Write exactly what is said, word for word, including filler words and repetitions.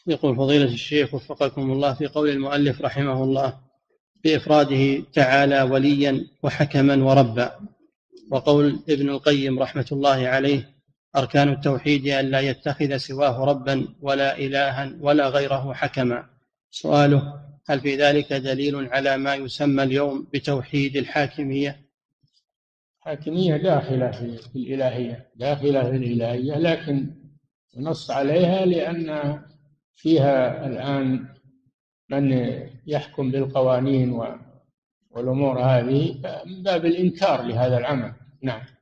يقول فضيلة الشيخ وفقكم الله، في قول المؤلف رحمه الله بإفراده تعالى وليا وحكما وربا، وقول ابن القيم رحمة الله عليه أركان التوحيد أن لا يتخذ سواه ربا ولا إلها ولا غيره حكما، سؤاله هل في ذلك دليل على ما يسمى اليوم بتوحيد الحاكمية؟ الحاكمية داخلة في الإلهية، داخلة في الإلهية، لكن نص عليها لأن فيها الآن من يحكم بالقوانين والأمور هذه من باب الإنكار لهذا العمل. نعم.